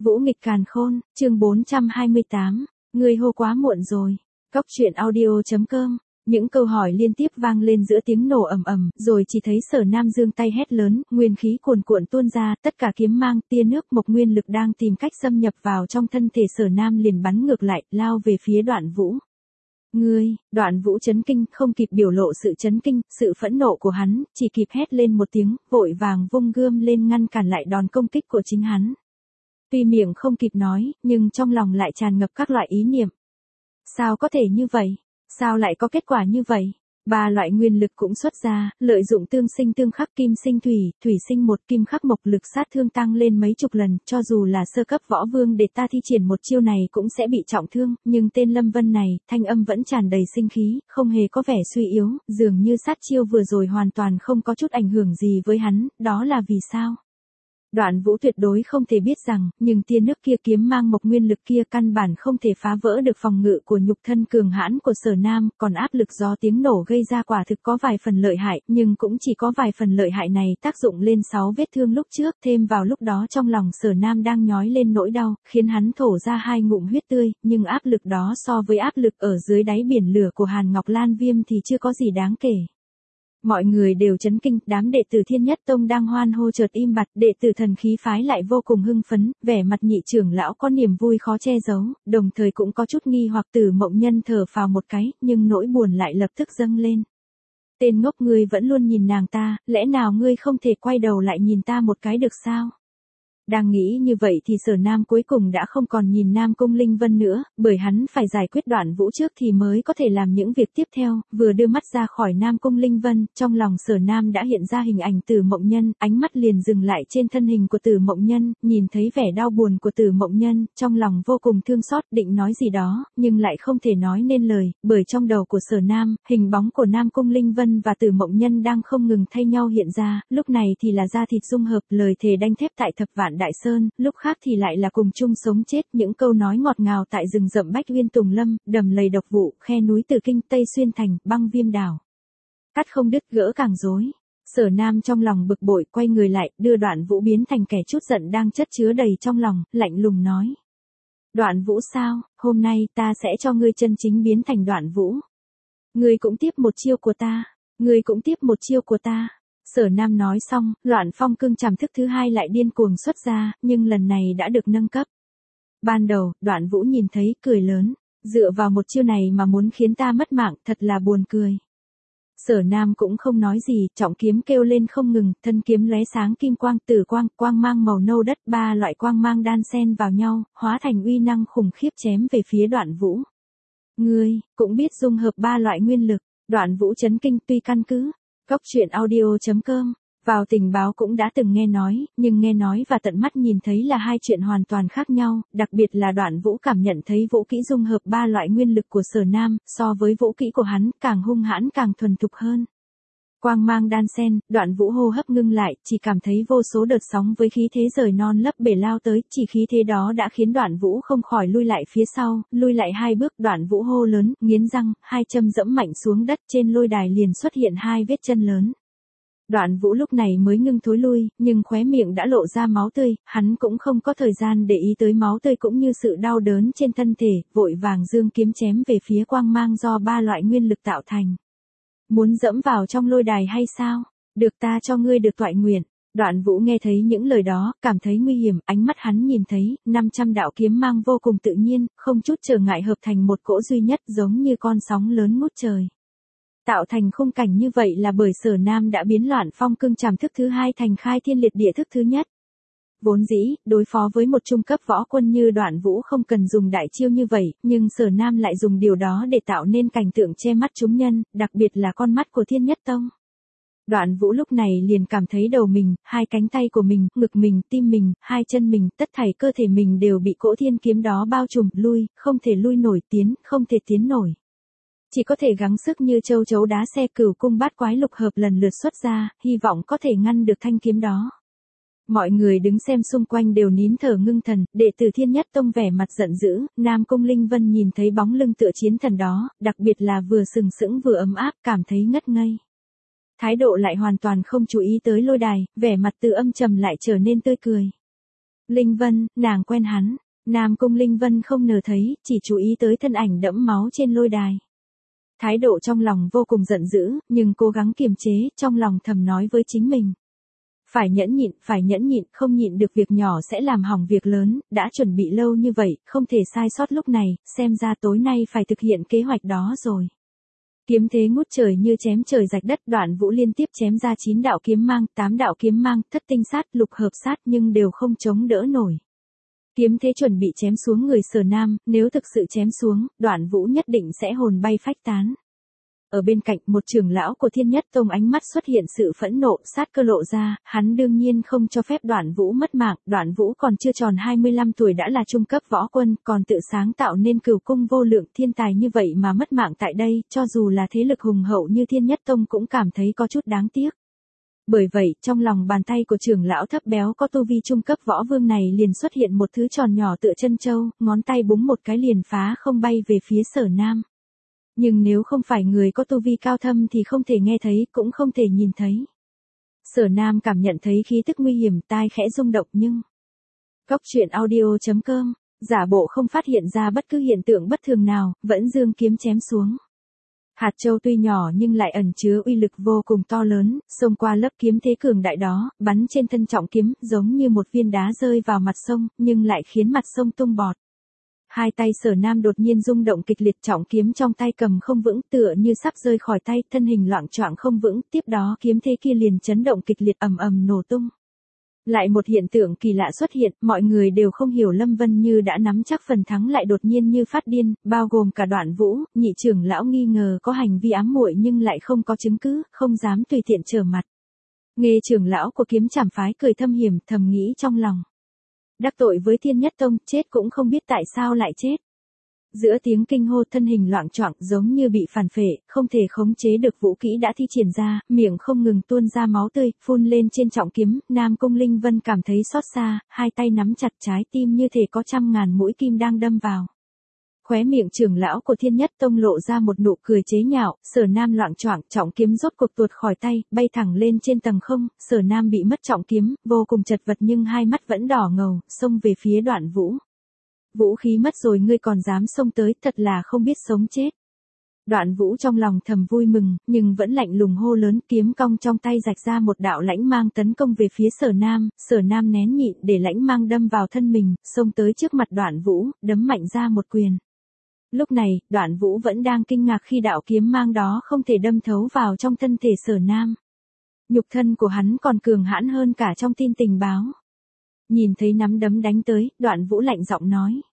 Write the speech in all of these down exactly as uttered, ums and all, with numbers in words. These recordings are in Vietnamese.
Vũ nghịch càn khôn, chương bốn trăm hai mươi tám, người hô quá muộn rồi. Cốc truyện audio chấm com. Những câu hỏi liên tiếp vang lên giữa tiếng nổ ầm ầm, rồi chỉ thấy Sở Nam giương tay hét lớn, nguyên khí cuồn cuộn tuôn ra, tất cả kiếm mang, tia nước, mộc nguyên lực đang tìm cách xâm nhập vào trong thân thể Sở Nam liền bắn ngược lại, lao về phía Đoạn Vũ. Ngươi, Đoạn Vũ chấn kinh, không kịp biểu lộ sự chấn kinh, sự phẫn nộ của hắn, chỉ kịp hét lên một tiếng, vội vàng vung gươm lên ngăn cản lại đòn công kích của chính hắn. Tuy miệng không kịp nói, nhưng trong lòng lại tràn ngập các loại ý niệm. Sao có thể như vậy? Sao lại có kết quả như vậy? Ba loại nguyên lực cũng xuất ra, lợi dụng tương sinh tương khắc kim sinh thủy, thủy sinh một kim khắc mộc, lực sát thương tăng lên mấy chục lần, cho dù là sơ cấp võ vương để ta thi triển một chiêu này cũng sẽ bị trọng thương, nhưng tên Lâm Vân này, thanh âm vẫn tràn đầy sinh khí, không hề có vẻ suy yếu, dường như sát chiêu vừa rồi hoàn toàn không có chút ảnh hưởng gì với hắn, đó là vì sao? Đoạn Vũ tuyệt đối không thể biết rằng, nhưng tia nước kia, kiếm mang mộc nguyên lực kia căn bản không thể phá vỡ được phòng ngự của nhục thân cường hãn của Sở Nam, còn áp lực do tiếng nổ gây ra quả thực có vài phần lợi hại, nhưng cũng chỉ có vài phần lợi hại này tác dụng lên sáu vết thương lúc trước, thêm vào lúc đó trong lòng Sở Nam đang nhói lên nỗi đau, khiến hắn thổ ra hai ngụm huyết tươi, nhưng áp lực đó so với áp lực ở dưới đáy biển lửa của Hàn Ngọc Lan Viêm thì chưa có gì đáng kể. Mọi người đều chấn kinh, đám đệ tử Thiên Nhất Tông đang hoan hô chợt im bặt, đệ tử Thần Khí phái lại vô cùng hưng phấn, vẻ mặt nhị trưởng lão có niềm vui khó che giấu, đồng thời cũng có chút nghi hoặc. Tử Mộng Nhân thở phào một cái, nhưng nỗi buồn lại lập tức dâng lên. Tên ngốc, ngươi vẫn luôn nhìn nàng ta, lẽ nào ngươi không thể quay đầu lại nhìn ta một cái được sao? Đang nghĩ như vậy thì Sở Nam cuối cùng đã không còn nhìn Nam Cung Linh Vân nữa, bởi hắn phải giải quyết Đoạn Vũ trước thì mới có thể làm những việc tiếp theo. Vừa đưa mắt ra khỏi Nam Cung Linh Vân, trong lòng Sở Nam đã hiện ra hình ảnh Tử Mộng Nhân, ánh mắt liền dừng lại trên thân hình của Tử Mộng Nhân, nhìn thấy vẻ đau buồn của Tử Mộng Nhân, trong lòng vô cùng thương xót, định nói gì đó, nhưng lại không thể nói nên lời, bởi trong đầu của Sở Nam, hình bóng của Nam Cung Linh Vân và Tử Mộng Nhân đang không ngừng thay nhau hiện ra, lúc này thì là da thịt dung hợp, lời thề đanh thép tại Thập Vạn Đại Sơn, lúc khác thì lại là cùng chung sống chết, những câu nói ngọt ngào tại rừng rậm Bách Uyên Tùng Lâm, đầm lầy độc vụ, khe núi Từ Kinh, Tây Xuyên Thành, băng viêm đảo. Cắt không đứt, gỡ càng rối. Sở Nam trong lòng bực bội, quay người lại, đưa Đoạn Vũ biến thành kẻ chút giận đang chất chứa đầy trong lòng, lạnh lùng nói. Đoạn Vũ sao, hôm nay ta sẽ cho ngươi chân chính biến thành Đoạn Vũ. Ngươi cũng tiếp một chiêu của ta, ngươi cũng tiếp một chiêu của ta. Sở Nam nói xong, Loạn Phong Cương Trảm thức thứ hai lại điên cuồng xuất ra, nhưng lần này đã được nâng cấp. Ban đầu, Đoạn Vũ nhìn thấy, cười lớn, dựa vào một chiêu này mà muốn khiến ta mất mạng, thật là buồn cười. Sở Nam cũng không nói gì, trọng kiếm kêu lên không ngừng, thân kiếm lóe sáng kim quang, tử quang, quang mang màu nâu đất, ba loại quang mang đan xen vào nhau, hóa thành uy năng khủng khiếp chém về phía Đoạn Vũ. Ngươi cũng biết dung hợp ba loại nguyên lực. Đoạn Vũ chấn kinh, tuy căn cứ Cốc truyện audio chấm com vào tình báo cũng đã từng nghe nói, nhưng nghe nói và tận mắt nhìn thấy là hai chuyện hoàn toàn khác nhau, đặc biệt là Đoạn Vũ cảm nhận thấy vũ kỹ dung hợp ba loại nguyên lực của Sở Nam, so với vũ kỹ của hắn, càng hung hãn càng thuần thục hơn. Quang mang đan xen, Đoạn Vũ hô hấp ngưng lại, chỉ cảm thấy vô số đợt sóng với khí thế rời non lấp bể lao tới, chỉ khí thế đó đã khiến Đoạn Vũ không khỏi lui lại phía sau, lui lại hai bước. Đoạn Vũ hô lớn, nghiến răng, hai châm dẫm mạnh xuống đất, trên lôi đài liền xuất hiện hai vết chân lớn. Đoạn Vũ lúc này mới ngưng thối lui, nhưng khóe miệng đã lộ ra máu tươi, hắn cũng không có thời gian để ý tới máu tươi cũng như sự đau đớn trên thân thể, vội vàng giương kiếm chém về phía quang mang do ba loại nguyên lực tạo thành. Muốn dẫm vào trong lôi đài hay sao? Được, ta cho ngươi được toại nguyện. Đoạn Vũ nghe thấy những lời đó, cảm thấy nguy hiểm, ánh mắt hắn nhìn thấy, năm trăm đạo kiếm mang vô cùng tự nhiên, không chút trở ngại hợp thành một cỗ duy nhất, giống như con sóng lớn ngút trời. Tạo thành khung cảnh như vậy là bởi Sở Nam đã biến Loạn Phong Cương Trảm thức thứ hai thành Khai Thiên Liệt Địa thức thứ nhất. Vốn dĩ, đối phó với một trung cấp võ quân như Đoạn Vũ không cần dùng đại chiêu như vậy, nhưng Sở Nam lại dùng điều đó để tạo nên cảnh tượng che mắt chúng nhân, đặc biệt là con mắt của Thiên Nhất Tông. Đoạn Vũ lúc này liền cảm thấy đầu mình, hai cánh tay của mình, ngực mình, tim mình, hai chân mình, tất thảy cơ thể mình đều bị cỗ thiên kiếm đó bao trùm, lui, không thể lui nổi, tiến, không thể tiến nổi. Chỉ có thể gắng sức như châu chấu đá xe, cửu cung bát quái lục hợp lần lượt xuất ra, hy vọng có thể ngăn được thanh kiếm đó. Mọi người đứng xem xung quanh đều nín thở ngưng thần, đệ tử Thiên Nhất Tông vẻ mặt giận dữ, Nam Cung Linh Vân nhìn thấy bóng lưng tựa chiến thần đó, đặc biệt là vừa sừng sững vừa ấm áp, cảm thấy ngất ngây. Thái độ lại hoàn toàn không chú ý tới lôi đài, vẻ mặt từ âm trầm lại trở nên tươi cười. Linh Vân, nàng quen hắn. Nam Cung Linh Vân không ngờ thấy, chỉ chú ý tới thân ảnh đẫm máu trên lôi đài. Thái độ trong lòng vô cùng giận dữ, nhưng cố gắng kiềm chế, trong lòng thầm nói với chính mình. Phải nhẫn nhịn, phải nhẫn nhịn, không nhịn được việc nhỏ sẽ làm hỏng việc lớn, đã chuẩn bị lâu như vậy, không thể sai sót lúc này, xem ra tối nay phải thực hiện kế hoạch đó rồi. Kiếm thế ngút trời như chém trời rạch đất, Đoạn Vũ liên tiếp chém ra chín đạo kiếm mang, tám đạo kiếm mang, thất tinh sát, lục hợp sát nhưng đều không chống đỡ nổi. Kiếm thế chuẩn bị chém xuống người Sở Nam, nếu thực sự chém xuống, Đoạn Vũ nhất định sẽ hồn bay phách tán. Ở bên cạnh một trưởng lão của Thiên Nhất Tông ánh mắt xuất hiện sự phẫn nộ, sát cơ lộ ra, hắn đương nhiên không cho phép Đoạn Vũ mất mạng, Đoạn Vũ còn chưa tròn hai mươi lăm tuổi đã là trung cấp võ quân, còn tự sáng tạo nên cửu cung vô lượng thiên tài như vậy mà mất mạng tại đây, cho dù là thế lực hùng hậu như Thiên Nhất Tông cũng cảm thấy có chút đáng tiếc. Bởi vậy, trong lòng bàn tay của trưởng lão thấp béo có tu vi trung cấp võ vương này liền xuất hiện một thứ tròn nhỏ tựa chân châu, ngón tay búng một cái liền phá không bay về phía Sở Nam. Nhưng nếu không phải người có tu vi cao thâm thì không thể nghe thấy, cũng không thể nhìn thấy. Sở Nam cảm nhận thấy khí tức nguy hiểm, tai khẽ rung động nhưng... Cóc truyện audio chấm com, giả bộ không phát hiện ra bất cứ hiện tượng bất thường nào, vẫn giương kiếm chém xuống. Hạt châu tuy nhỏ nhưng lại ẩn chứa uy lực vô cùng to lớn, xông qua lớp kiếm thế cường đại đó, bắn trên thân trọng kiếm, giống như một viên đá rơi vào mặt sông, nhưng lại khiến mặt sông tung bọt. Hai tay Sở Nam đột nhiên rung động kịch liệt, trọng kiếm trong tay cầm không vững, tựa như sắp rơi khỏi tay, thân hình loạng choạng không vững, tiếp đó kiếm thế kia liền chấn động kịch liệt, ầm ầm nổ tung. Lại một hiện tượng kỳ lạ xuất hiện, mọi người đều không hiểu Lâm Vân Như đã nắm chắc phần thắng lại đột nhiên như phát điên, bao gồm cả Đoạn Vũ, nhị trưởng lão nghi ngờ có hành vi ám muội nhưng lại không có chứng cứ, không dám tùy tiện trở mặt. Nghê trưởng lão của Kiếm Trảm phái cười thâm hiểm, thầm nghĩ trong lòng. Đắc tội với Thiên Nhất Tông, chết cũng không biết tại sao lại chết. Giữa tiếng kinh hô, thân hình loạng choạng giống như bị phản phệ, không thể khống chế được vũ kỹ đã thi triển ra, miệng không ngừng tuôn ra máu tươi, phun lên trên trọng kiếm, Nam Cung Linh Vân cảm thấy xót xa, hai tay nắm chặt trái tim như thể có trăm ngàn mũi kim đang đâm vào. Khóe miệng trưởng lão của Thiên Nhất Tông lộ ra một nụ cười chế nhạo, Sở Nam loạng choạng, trọng kiếm rốt cuộc tuột khỏi tay, bay thẳng lên trên tầng không, Sở Nam bị mất trọng kiếm, vô cùng chật vật nhưng hai mắt vẫn đỏ ngầu, xông về phía Đoạn Vũ. Vũ khí mất rồi ngươi còn dám xông tới, thật là không biết sống chết. Đoạn Vũ trong lòng thầm vui mừng, nhưng vẫn lạnh lùng hô lớn, kiếm cong trong tay rạch ra một đạo lãnh mang tấn công về phía Sở Nam, Sở Nam nén nhịn để lãnh mang đâm vào thân mình, xông tới trước mặt Đoạn Vũ, đấm mạnh ra một quyền. Lúc này, Đoạn Vũ vẫn đang kinh ngạc khi đạo kiếm mang đó không thể đâm thấu vào trong thân thể Sở Nam. Nhục thân của hắn còn cường hãn hơn cả trong tin tình báo. Nhìn thấy nắm đấm đánh tới, Đoạn Vũ lạnh giọng nói.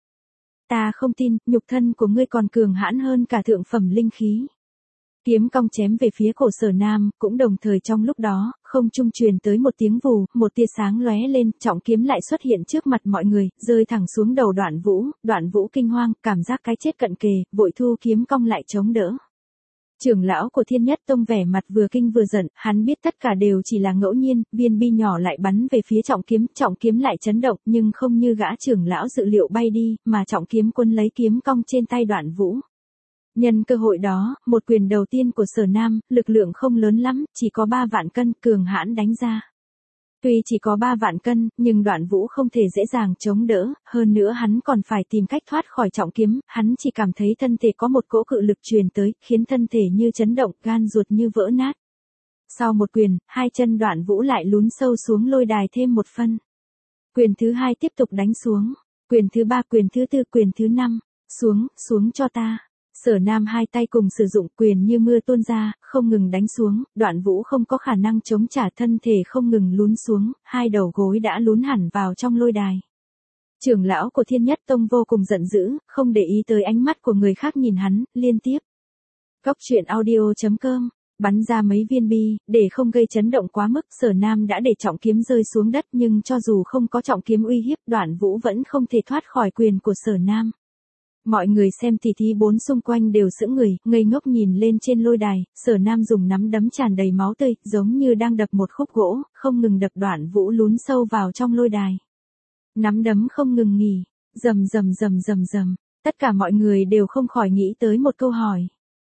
Ta không tin, nhục thân của ngươi còn cường hãn hơn cả thượng phẩm linh khí. Kiếm cong chém về phía cổ Sở Nam, cũng đồng thời trong lúc đó, không trung truyền tới một tiếng vù, một tia sáng lóe lên, trọng kiếm lại xuất hiện trước mặt mọi người, rơi thẳng xuống đầu Đoạn Vũ, Đoạn Vũ kinh hoang, cảm giác cái chết cận kề, vội thu kiếm cong lại chống đỡ. Trưởng lão của Thiên Nhất Tông vẻ mặt vừa kinh vừa giận, hắn biết tất cả đều chỉ là ngẫu nhiên, viên bi nhỏ lại bắn về phía trọng kiếm, trọng kiếm lại chấn động, nhưng không như gã trưởng lão dự liệu bay đi, mà trọng kiếm quân lấy kiếm cong trên tay Đoạn Vũ. Nhân cơ hội đó, một quyền đầu tiên của Sở Nam, lực lượng không lớn lắm, chỉ có ba vạn cân, cường hãn đánh ra. Tuy chỉ có ba vạn cân, nhưng Đoạn Vũ không thể dễ dàng chống đỡ, hơn nữa hắn còn phải tìm cách thoát khỏi trọng kiếm, hắn chỉ cảm thấy thân thể có một cỗ cự lực truyền tới, khiến thân thể như chấn động, gan ruột như vỡ nát. Sau một quyền, hai chân Đoạn Vũ lại lún sâu xuống lôi đài thêm một phân. Quyền thứ hai tiếp tục đánh xuống, quyền thứ ba, quyền thứ tư, quyền thứ năm, xuống, xuống cho ta. Sở Nam hai tay cùng sử dụng quyền như mưa tuôn ra, không ngừng đánh xuống, Đoạn Vũ không có khả năng chống trả, thân thể không ngừng lún xuống, hai đầu gối đã lún hẳn vào trong lôi đài. Trưởng lão của Thiên Nhất Tông vô cùng giận dữ, không để ý tới ánh mắt của người khác nhìn hắn, liên tiếp. Cóc truyện audio chấm com, bắn ra mấy viên bi, để không gây chấn động quá mức, Sở Nam đã để trọng kiếm rơi xuống đất nhưng cho dù không có trọng kiếm uy hiếp, Đoạn Vũ vẫn không thể thoát khỏi quyền của Sở Nam. Mọi người xem tỉ thí bốn xung quanh đều sững người, ngây ngốc nhìn lên trên lôi đài, Sở Nam dùng nắm đấm tràn đầy máu tươi, giống như đang đập một khúc gỗ, không ngừng đập Đoạn Vũ lún sâu vào trong lôi đài. Nắm đấm không ngừng nghỉ, rầm rầm rầm rầm rầm, tất cả mọi người đều không khỏi nghĩ tới một câu hỏi.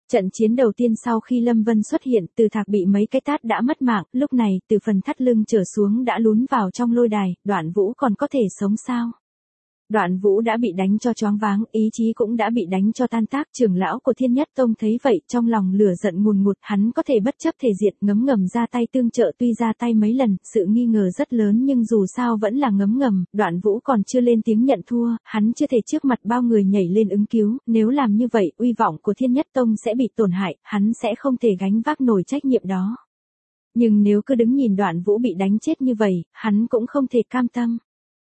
Trận chiến đầu tiên sau khi Lâm Vân xuất hiện, Từ Thạc bị mấy cái tát đã mất mạng, lúc này từ phần thắt lưng trở xuống đã lún vào trong lôi đài, Đoạn Vũ còn có thể sống sao? Đoạn Vũ đã bị đánh cho choáng váng, ý chí cũng đã bị đánh cho tan tác. Trưởng lão của Thiên Nhất Tông thấy vậy, trong lòng lửa giận ngùn ngụt, hắn có thể bất chấp thể diệt, ngấm ngầm ra tay tương trợ, tuy ra tay mấy lần, sự nghi ngờ rất lớn nhưng dù sao vẫn là ngấm ngầm. Đoạn Vũ còn chưa lên tiếng nhận thua, hắn chưa thể trước mặt bao người nhảy lên ứng cứu, nếu làm như vậy, uy vọng của Thiên Nhất Tông sẽ bị tổn hại, hắn sẽ không thể gánh vác nổi trách nhiệm đó. Nhưng nếu cứ đứng nhìn Đoạn Vũ bị đánh chết như vậy, hắn cũng không thể cam tâm.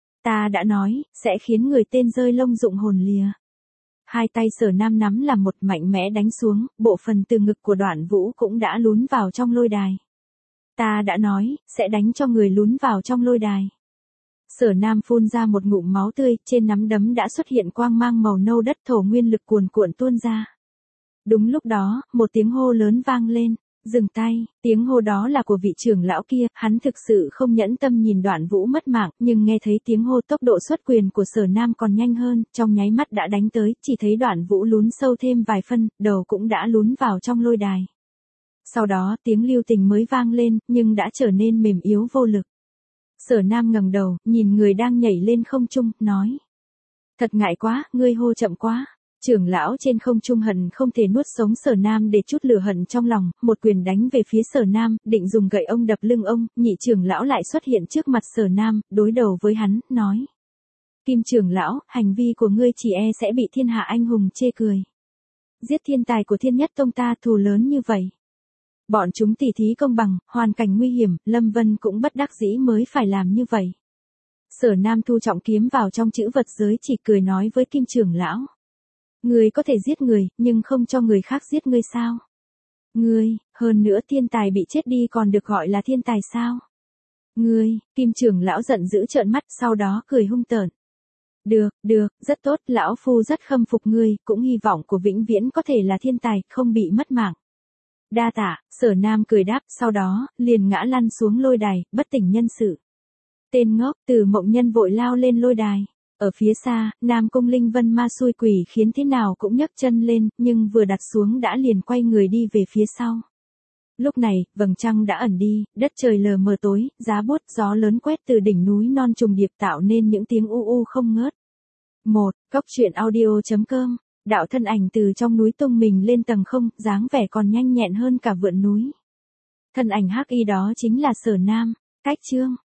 Ta đã nói, sẽ khiến người tên rơi lông rụng hồn lìa. Hai tay Sở Nam nắm làm một, mạnh mẽ đánh xuống, bộ phận từ ngực của Đoạn Vũ cũng đã lún vào trong lôi đài. Ta đã nói, sẽ đánh cho người lún vào trong lôi đài. Sở Nam phun ra một ngụm máu tươi, trên nắm đấm đã xuất hiện quang mang màu nâu đất, thổ nguyên lực cuồn cuộn tuôn ra. Đúng lúc đó, một tiếng hô lớn vang lên. Dừng tay, tiếng hô đó là của vị trưởng lão kia, hắn thực sự không nhẫn tâm nhìn Đoạn Vũ mất mạng, nhưng nghe thấy tiếng hô tốc độ xuất quyền của Sở Nam còn nhanh hơn, trong nháy mắt đã đánh tới, chỉ thấy Đoạn Vũ lún sâu thêm vài phân, đầu cũng đã lún vào trong lôi đài. Sau đó tiếng lưu tình mới vang lên, nhưng đã trở nên mềm yếu vô lực. Sở Nam ngẩng đầu, nhìn người đang nhảy lên không trung, nói. Thật ngại quá, ngươi hô chậm quá. Trưởng lão trên không trung hận không thể nuốt sống Sở Nam để chút lửa hận trong lòng, một quyền đánh về phía Sở Nam, định dùng gậy ông đập lưng ông, nhị trưởng lão lại xuất hiện trước mặt Sở Nam, đối đầu với hắn, nói. Kim trưởng lão, hành vi của ngươi chỉ e sẽ bị thiên hạ anh hùng chê cười. Giết thiên tài của Thiên Nhất Tông ta thù lớn như vậy. Bọn chúng tỉ thí công bằng, hoàn cảnh nguy hiểm, Lâm Vân cũng bất đắc dĩ mới phải làm như vậy. Sở Nam thu trọng kiếm vào trong chữ vật giới, chỉ cười nói với Kim trưởng lão. Ngươi có thể giết người, nhưng không cho người khác giết ngươi sao? Ngươi, hơn nữa thiên tài bị chết đi còn được gọi là thiên tài sao? Ngươi, Kim trưởng lão giận dữ trợn mắt, sau đó cười hung tợn. Được, được, rất tốt, lão phu rất khâm phục ngươi, cũng hy vọng của vĩnh viễn có thể là thiên tài, không bị mất mạng. Đa tạ, Sở Nam cười đáp, sau đó, liền ngã lăn xuống lôi đài, bất tỉnh nhân sự. Tên ngốc, Từ Mộng Nhân vội lao lên lôi đài. Ở phía xa, Nam Cung Linh Vân ma xui quỷ khiến thế nào cũng nhấc chân lên, nhưng vừa đặt xuống đã liền quay người đi về phía sau. Lúc này, vầng trăng đã ẩn đi, đất trời lờ mờ tối, giá buốt, gió lớn quét từ đỉnh núi non trùng điệp tạo nên những tiếng u u không ngớt. một. Cốc truyện audio chấm com. Đạo thân ảnh từ trong núi tung mình lên tầng không, dáng vẻ còn nhanh nhẹn hơn cả vượn núi. Thân ảnh hắc y đó chính là Sở Nam. Cách chương